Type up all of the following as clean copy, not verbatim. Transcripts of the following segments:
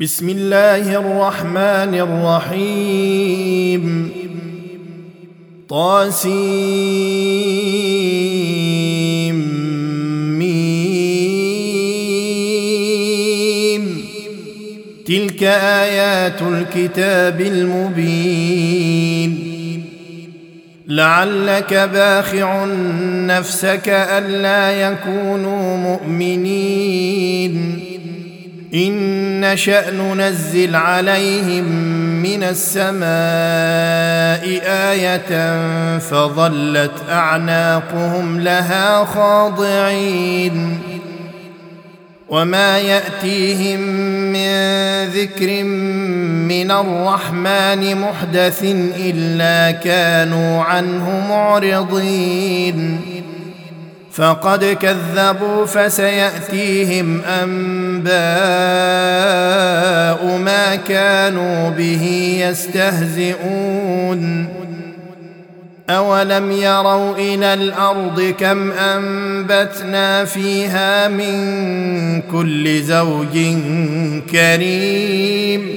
بسم الله الرحمن الرحيم طاسيم تلك آيات الكتاب المبين لعلك باخع نفسك ألا يكونوا مؤمنين إن نشأ ننزل عليهم من السماء آية فظلت أعناقهم لها خاضعين وما يأتيهم من ذكر من الرحمن محدث إلا كانوا عنه معرضين فقد كذبوا فسيأتيهم أنباء ما كانوا به يستهزئون أولم يروا إلى الأرض كم أنبتنا فيها من كل زوج كريم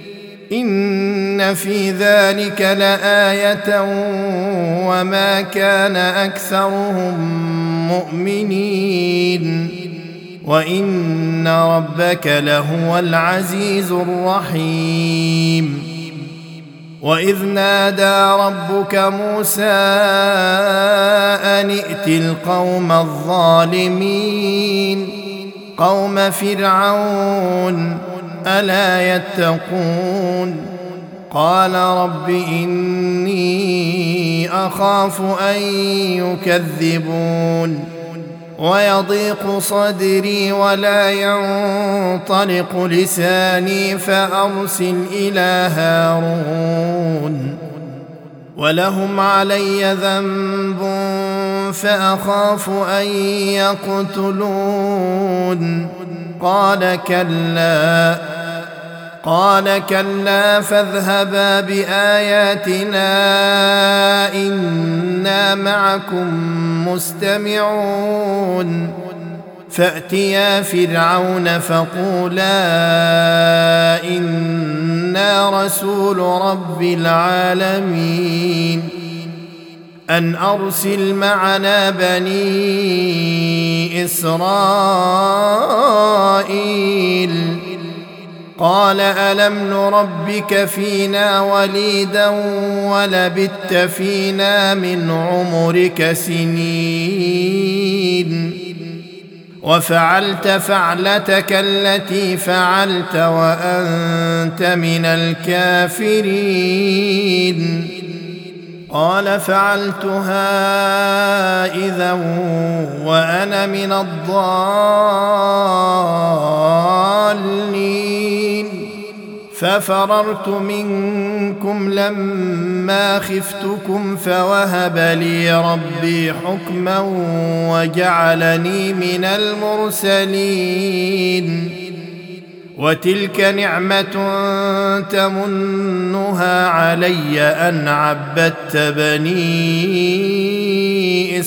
إن في ذلك لآية وما كان أكثرهم مؤمنين وإن ربك لهو العزيز الرحيم وإذ نادى ربك موسى أن ائت القوم الظالمين قوم فرعون ألا يتقون قال رب إني أخاف أن يكذبون ويضيق صدري ولا ينطلق لساني فأرسل إلى هارون ولهم علي ذنب فأخاف أن يقتلون قال كلا فاذهبا بآياتنا إنا معكم مستمعون فأتيا فرعون فقولا إنا رسول رب العالمين أن أرسل معنا بني إسرائيل قال ألم نربك فينا وليدا ولبثت فينا من عمرك سنين وفعلت فعلتك التي فعلت وأنت من الكافرين قال فعلتها إذا وأنا من الضالين ففررت منكم لما خفتكم فوهب لي ربي حكما وجعلني من المرسلين وتلك نعمة تمنها علي أن عبدت بني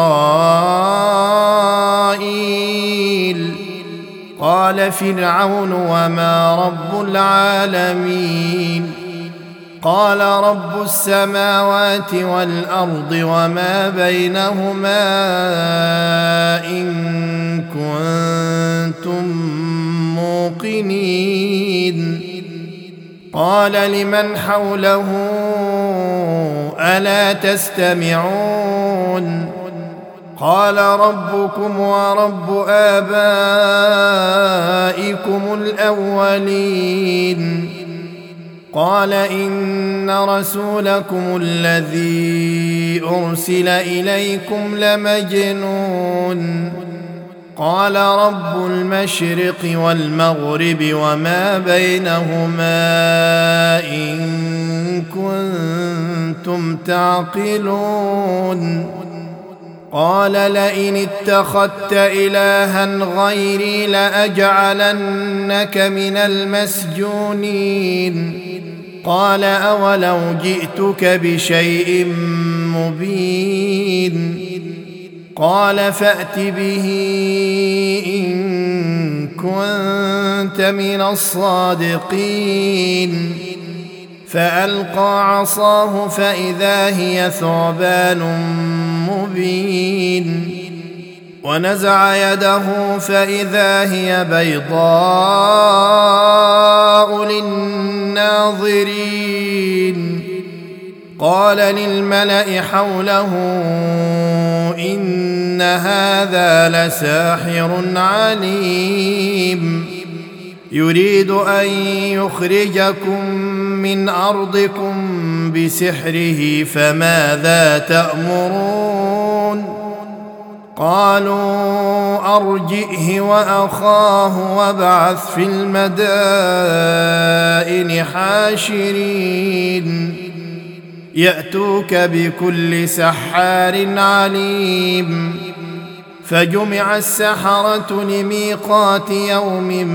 إسرائيل قال فرعون وما رب العالمين قال رب السماوات والأرض وما بينهما إن كنتم موقنين قال لمن حوله ألا تستمعون قال ربكم ورب آبائكم الأولين قال إن رسولكم الذي أرسل إليكم لمجنون قال رب المشرق والمغرب وما بينهما إن كنتم تعقلون قال لئن اتخذت إلها غيري لأجعلنك من المسجونين قال أولو جئتك بشيء مبين قال فأت به إن كنت من الصادقين فألقى عصاه فإذا هي ثعبان مبين ونزع يده فإذا هي بيضاء للناظرين قال للملأ حوله إن هذا لساحر عليم يريد أن يخرجكم من أرضكم بسحره فماذا تأمرون قالوا أرجئه وأخاه وابعث في المدائن حاشرين يأتوك بكل سحار عليم فجمع السحرة لميقات يوم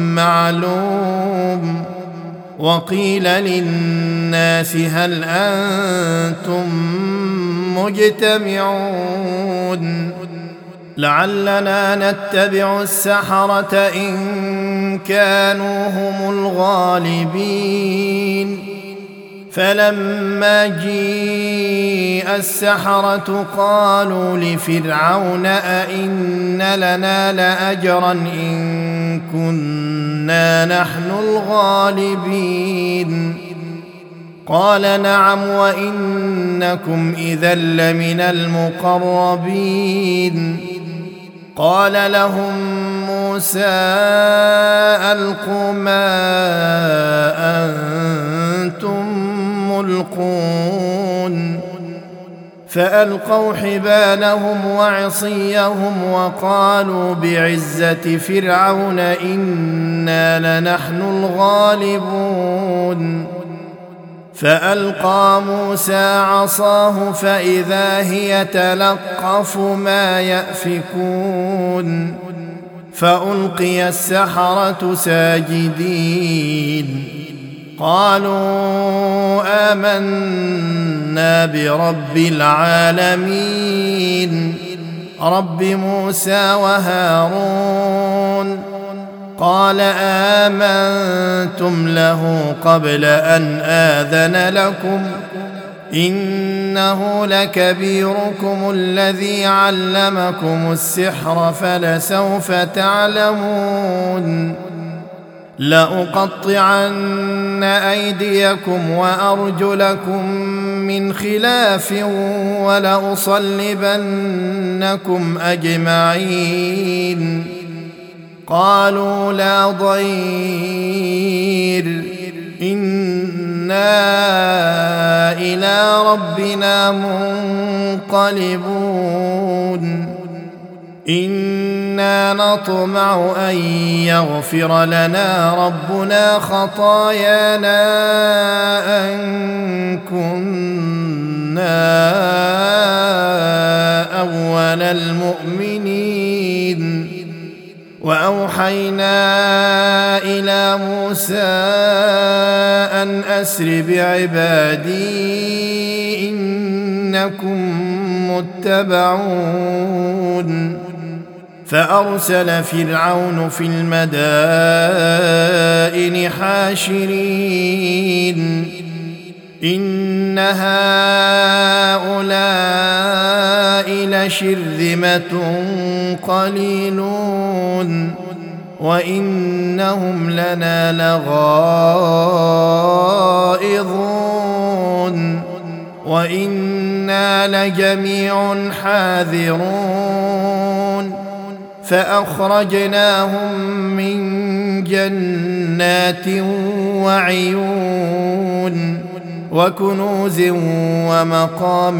معلوم وقيل للناس هل أنتم مجتمعون لعلنا نتبع السحرة إن كانوا هم الغالبين فلما جيء السحرة قالوا لفرعون أئن لنا لأجرا إن كنا نحن الغالبين قال نعم وإنكم إذا لمن المقربين قال لهم موسى ألقوا ما أنتم ملقون فألقوا حبالهم وعصيهم وقالوا بعزة فرعون إنا لنحن الغالبون فألقى موسى عصاه فإذا هي تلقف ما يأفكون فألقي السحرة ساجدين قالوا آمنا برب العالمين رب موسى وهارون قال آمنتم له قبل أن آذن لكم إنه لكبيركم الذي علمكم السحر فلسوف تعلمون لأقطعن أيديكم وأرجلكم من خلاف ولأصلبنكم أجمعين قالوا لا ضير إنا إلى ربنا منقلبون إنا نطمع أن يغفر لنا ربنا خطايانا أن كنا أول المؤمنين وأوحينا إلى موسى أن أسر بعبادي إنكم متبعون فأرسل فرعون في المدائن حاشرين إن هؤلاء لشرذمة قليلون وإنهم لنا لغائظون وإنا لجميع حاذرون فأخرجناهم من جنات وعيون وكنوز ومقام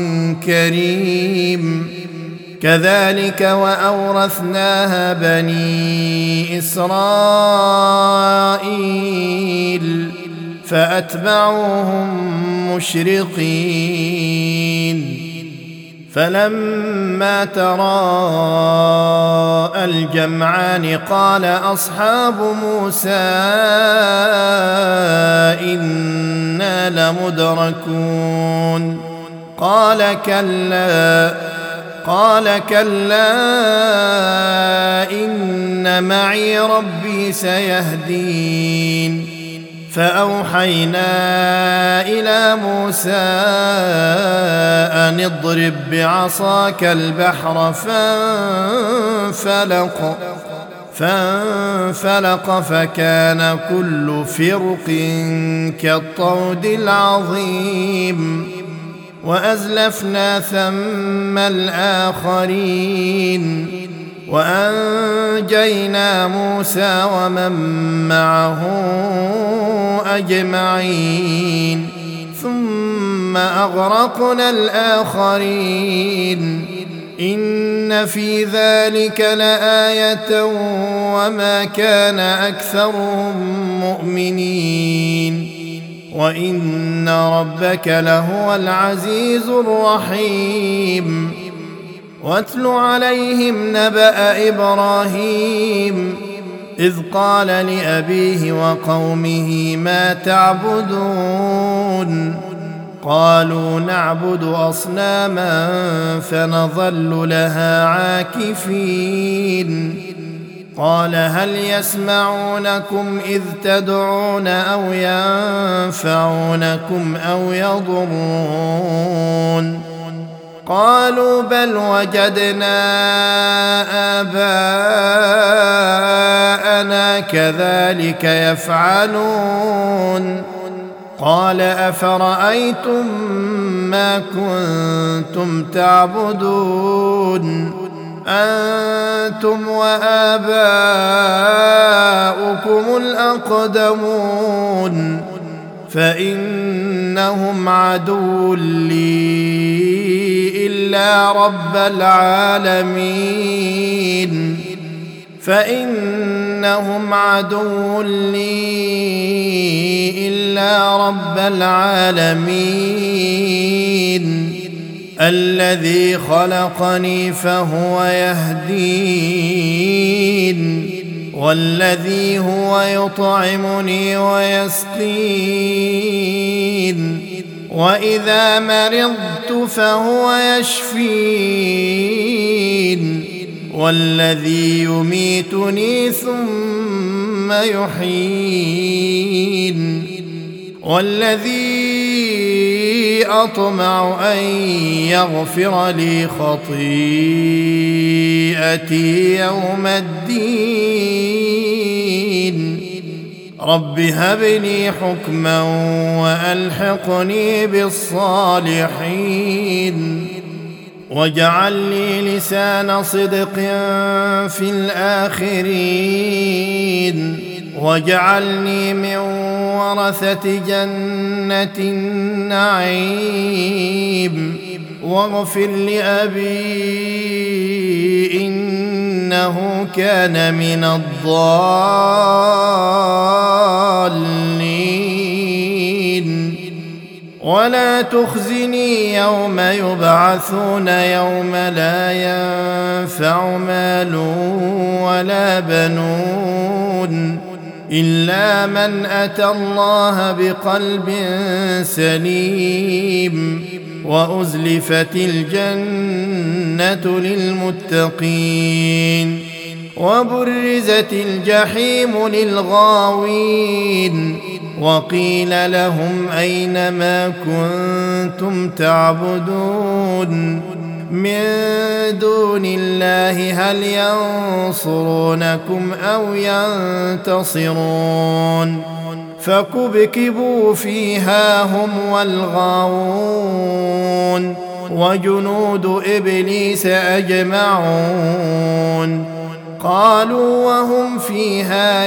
كريم كذلك وأورثناها بني إسرائيل فأتبعوهم مشرقين فلما تراءى الجمعان قال أصحاب موسى إنا لمدركون قال كلا قال كلا إن معي ربي سيهدين فأوحينا إلى موسى أن اضرب بعصاك البحر فانفلق فكان كل فرق كالطود العظيم وأزلفنا ثم الآخرين وأنجينا موسى ومن معه أجمعين ثم أغرقنا الآخرين إن في ذلك لآية وما كان أكثرهم مؤمنين وإن ربك لهو العزيز الرحيم واتل عليهم نبأ إبراهيم إذ قال لأبيه وقومه ما تعبدون قالوا نعبد أصناما فنظل لها عاكفين قال هل يسمعونكم إذ تدعون أو ينفعونكم أو يضرون قالوا بل وجدنا آباءنا كذلك يفعلون قال أفرأيتم ما كنتم تعبدون أنتم وآباؤكم الأقدمون فإنهم عدو لي إلا رب العالمين فإنهم عدو لي إلا رب العالمين الذي خلقني فهو يهدين والذي هو يطعمني ويسقين وإذا مرضت فهو يشفين والذي يميتني ثم يحيين والذي أطمع أن يغفر لي خطيئتي يوم الدين رب هب لي حكما وألحقني بالصالحين واجعل لي لسان صدق في الآخرين واجعلني من ورثة جنة النعيم واغفر لأبي إنه كان من الضالين ولا تخزني يوم يبعثون يوم لا ينفع مال ولا بنون إلا من أتى الله بقلب سليم وأزلفت الجنة للمتقين وبرزت الجحيم للغاوين وقيل لهم أين ما كنتم تعبدون من دون الله هل ينصرونكم أو ينتصرون فكبكبوا فيها هم والغاوون وجنود إبليس أجمعون قالوا وهم فيها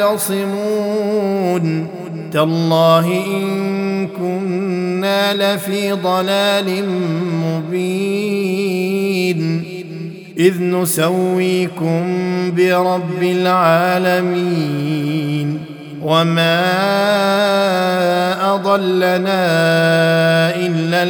يختصمون تالله إن كنا لفي ضلال مبين إذ نسويكم برب العالمين وما أضلنا إلا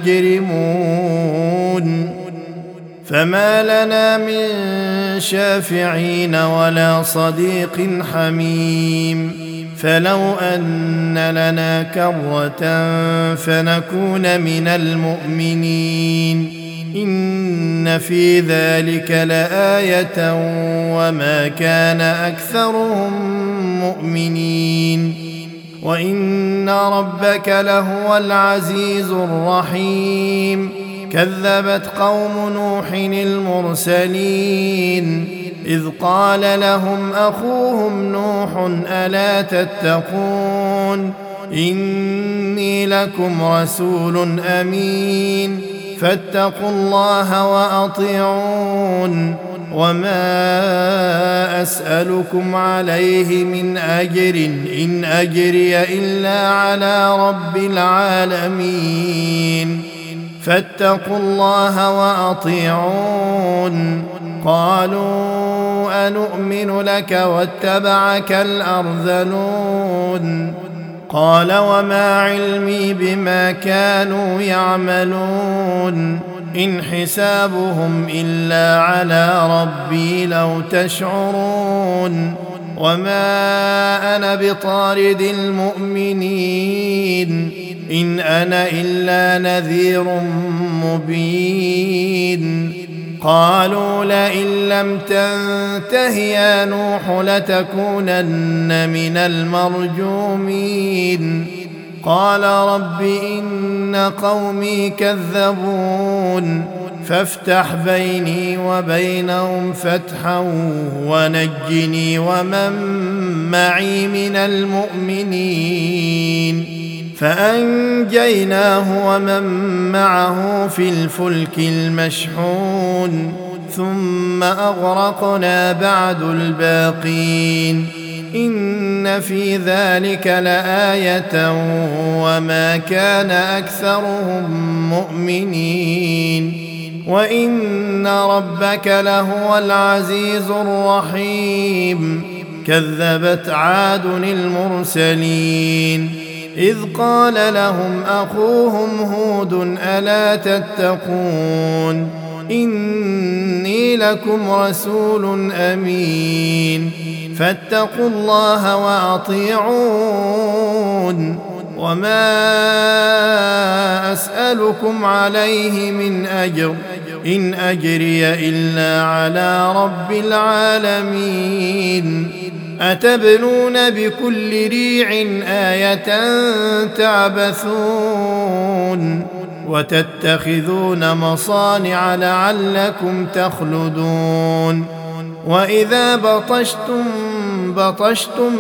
المجرمون فما لنا من شافعين ولا صديق حميم فلو أن لنا كرة فنكون من المؤمنين إن إن في ذلك لآية وما كان أكثرهم مؤمنين وإن ربك لهو العزيز الرحيم كذبت قوم نوح المرسلين إذ قال لهم أخوهم نوح ألا تتقون إني لكم رسول أمين فاتقوا الله وأطيعون وما أسألكم عليه من أجر إن أجري إلا على رب العالمين فاتقوا الله وأطيعون قالوا أنؤمن لك واتبعك الأرذلون قال وما علمي بما كانوا يعملون إن حسابهم إلا على ربي لو تشعرون وما أنا بطارد المؤمنين إن أنا إلا نذير مبين قالوا لئن لم تنته يا نوح لتكونن من المرجومين قال رب إن قومي كذبون فافتح بيني وبينهم فتحا ونجني ومن معي من المؤمنين فأنجيناه ومن معه في الفلك المشحون ثم أغرقنا بعد الباقين إن في ذلك لآية وما كان أكثرهم مؤمنين وإن ربك لهو العزيز الرحيم كذبت عاد المرسلين إذ قال لهم أخوهم هود ألا تتقون إني لكم رسول أمين فاتقوا الله وأطيعون وما أسألكم عليه من أجر إن أجري إلا على رب العالمين أتبنون بكل ريع آية تعبثون وتتخذون مصانع لعلكم تخلدون وإذا بطشتم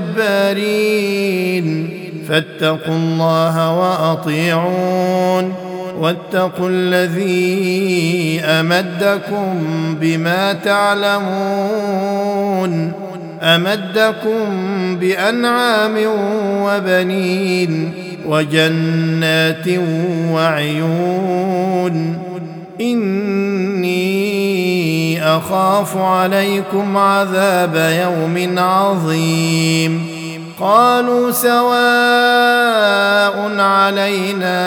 جبارين فاتقوا الله وأطيعون واتقوا الذي أمدكم بما تعلمون أمدكم بأنعام وبنين وجنات وعيون إني أخاف عليكم عذاب يوم عظيم قالوا سواء علينا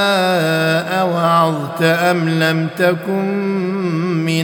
أوعظت أم لم تكن من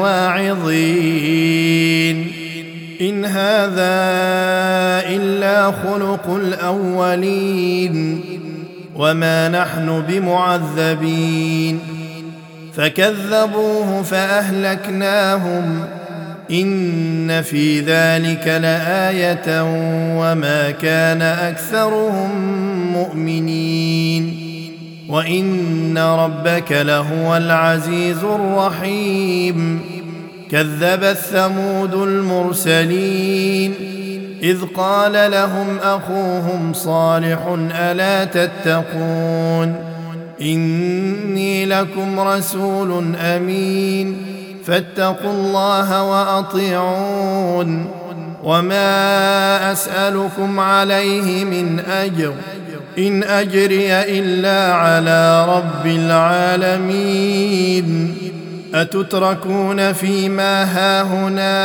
الواعظين إن هذا إلا خلق الأولين وما نحن بمعذبين فكذبوه فأهلكناهم إن في ذلك لآية وما كان أكثرهم مؤمنين وإن ربك لهو العزيز الرحيم كذبت ثمود المرسلين إذ قال لهم أخوهم صالح ألا تتقون إني لكم رسول أمين فاتقوا الله وأطيعون وما أسألكم عليه من أجر إن أجري إلا على رب العالمين أتتركون فيما هاهنا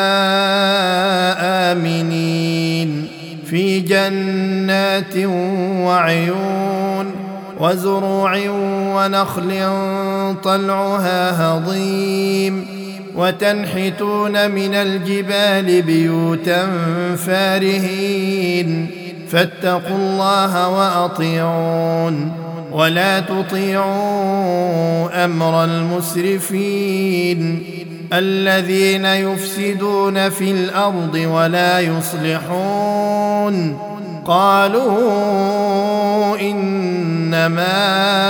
آمنين في جنات وعيون وزروع ونخل طلعها هضيم وتنحتون من الجبال بيوتا فارهين فاتقوا الله وأطيعون ولا تطيعوا أمر المسرفين الذين يفسدون في الأرض ولا يصلحون. قالوا إنما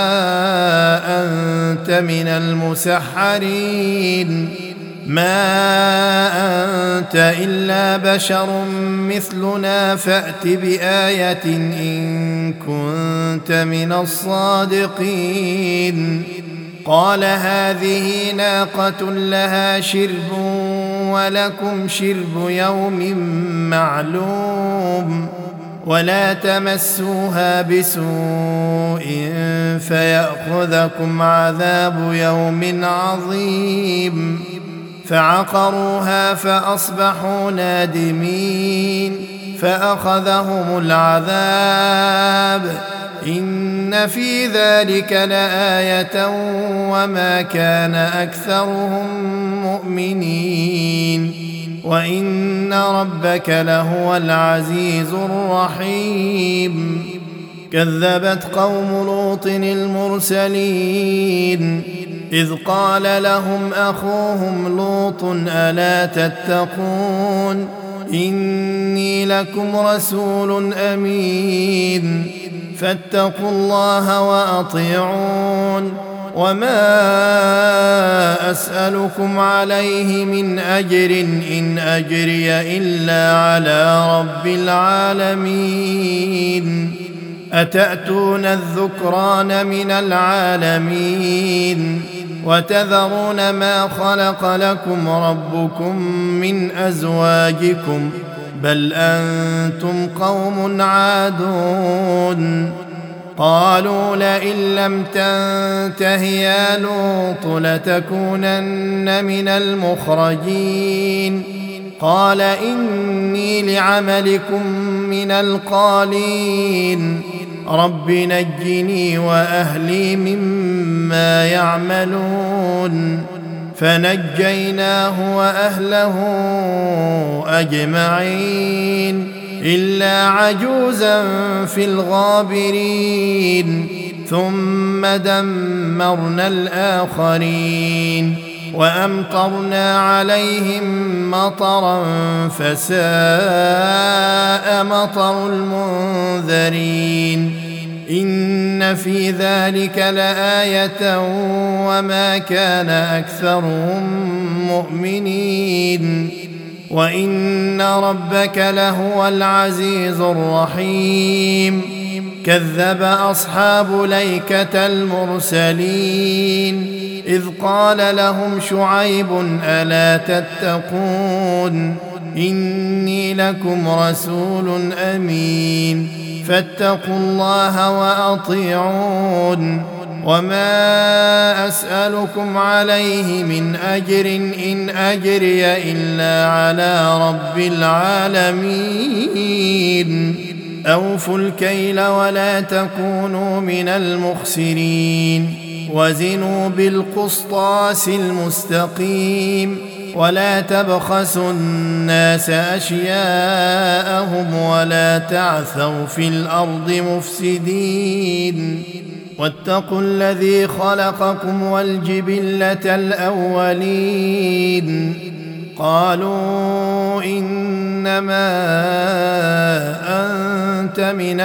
أنت من المسحرين ما أنت إلا بشر مثلنا فأت بآية إن كنت من الصادقين. قال هذه ناقة لها شرب ولكم شرب يوم معلوم ولا تمسوها بسوء فيأخذكم عذاب يوم عظيم. فعقروها فأصبحوا نادمين فأخذهم العذاب إن في ذلك لآية وما كان أكثرهم مؤمنين وإن ربك لهو العزيز الرحيم. كذبت قوم لوط المرسلين إذ قال لهم أخوهم لوط ألا تتقون إني لكم رسول أمين فاتقوا الله وأطيعون وما أسألكم عليه من أجر إن أجري إلا على رب العالمين. أتأتون الذكران من العالمين وتذرون ما خلق لكم ربكم من أزواجكم بل أنتم قوم عادون. قالوا لئن لم تنته يا لوط لتكونن من المخرجين. قال إني لعملكم من القالين رب نجني وأهلي مما يعملون. فنجيناه وأهله أجمعين إلا عجوزا في الغابرين ثم دمرنا الآخرين وأمطرنا عليهم مطرا فساء مطر المنذرين. إن في ذلك لآية وما كان أكثرهم مؤمنين وإن ربك لهو العزيز الرحيم. كذب أصحاب الأيكة المرسلين إذ قال لهم شعيب ألا تتقون إني لكم رسول أمين فاتقوا الله وأطيعون وما أسألكم عليه من أجر إن أجري إلا على رب العالمين. أوفوا الكيل ولا تكونوا من المخسرين وزنوا بالقسطاس المستقيم ولا تبخسوا الناس أشياءهم ولا تعثوا في الأرض مفسدين. واتقوا الذي خلقكم والجبلة الأولين. قالوا إنما أنت من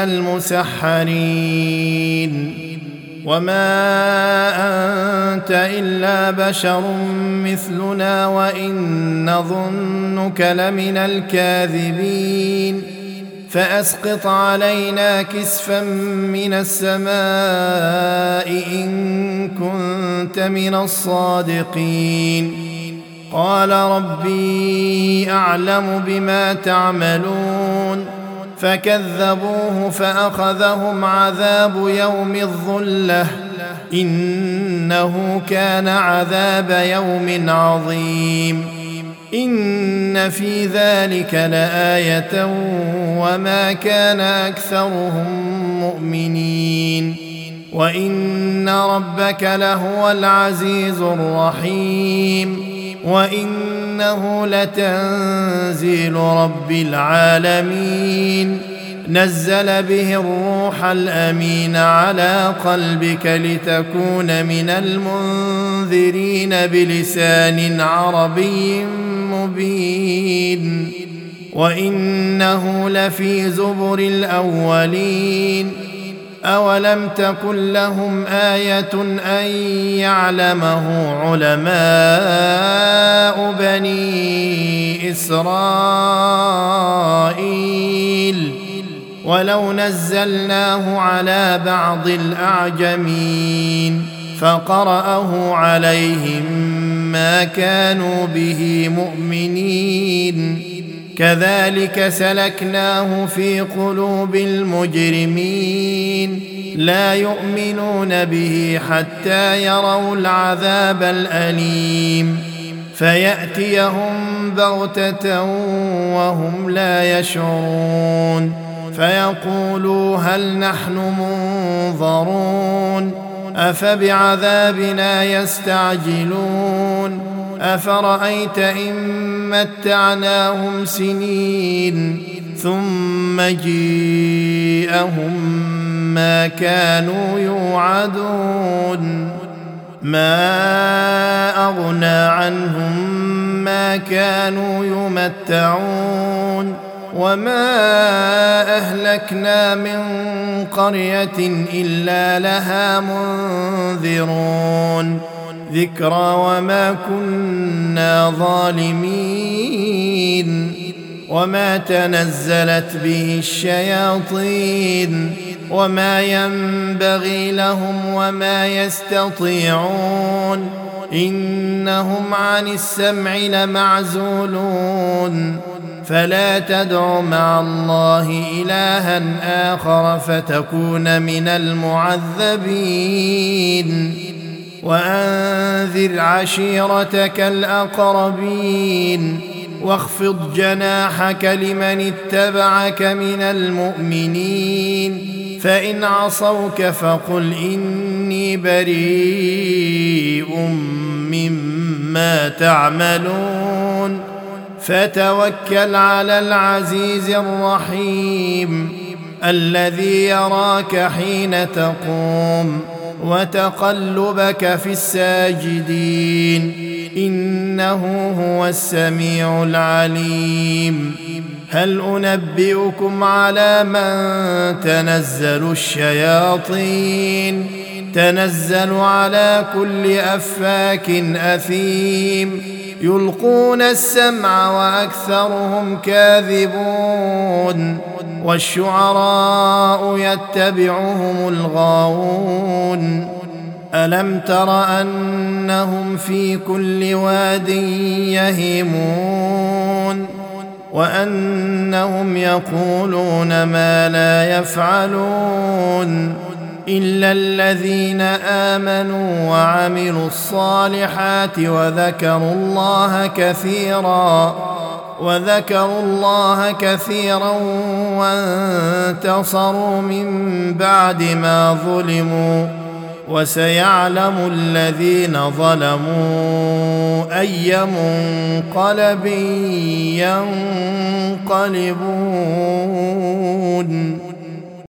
المسحرين وما أنت إلا بشر مثلنا وإن نظنك لمن الكاذبين فأسقط علينا كسفا من السماء إن كنت من الصادقين. قال ربي أعلم بما تعملون فكذبوه فأخذهم عذاب يوم الظلة إنه كان عذاب يوم عظيم. إن في ذلك لآية وما كان أكثرهم مؤمنين وإن ربك لهو العزيز الرحيم. وإنه لتنزيل رب العالمين نزل به الروح الأمين على قلبك لتكون من المنذرين بلسان عربي مبين وإنه لفي زبر الأولين أولم تكن لهم آية أن يعلمه علماء بني إسرائيل ولو نزلناه على بعض الأعجمين فقرأه عليهم ما كانوا به مؤمنين كذلك سلكناه في قلوب المجرمين لا يؤمنون به حتى يروا العذاب الأليم فيأتيهم بغتة وهم لا يشعرون فيقولوا هل نحن منظرون أفبعذابنا يستعجلون أفرأيت إن متعناهم سنين ثم جيءهم ما كانوا يوعدون ما أغنى عنهم ما كانوا يمتعون وما أهلكنا من قرية إلا لها منذرون ذكرى وما كنا ظالمين وما تنزلت به الشياطين وما ينبغي لهم وما يستطيعون إنهم عن السمع لمعزولون فلا تدع مع الله إلها آخر فتكون من المعذبين وأنذر عشيرتك الأقربين واخفض جناحك لمن اتبعك من المؤمنين فإن عصوك فقل إني بريء مما تعملون فتوكل على العزيز الرحيم الذي يراك حين تقوم وتقلبك في الساجدين إنه هو السميع العليم هل أنبئكم على من تنزل الشياطين تنزل على كل أفاك أثيم يلقون السمع وأكثرهم كاذبون والشعراء يتبعهم الغاوون ألم تر أنهم في كل واد يهيمون وأنهم يقولون ما لا يفعلون إلا الذين آمنوا وعملوا الصالحات وذكروا الله كثيرا وانتصروا من بعد ما ظلموا وسيعلم الذين ظلموا أي منقلب ينقلبون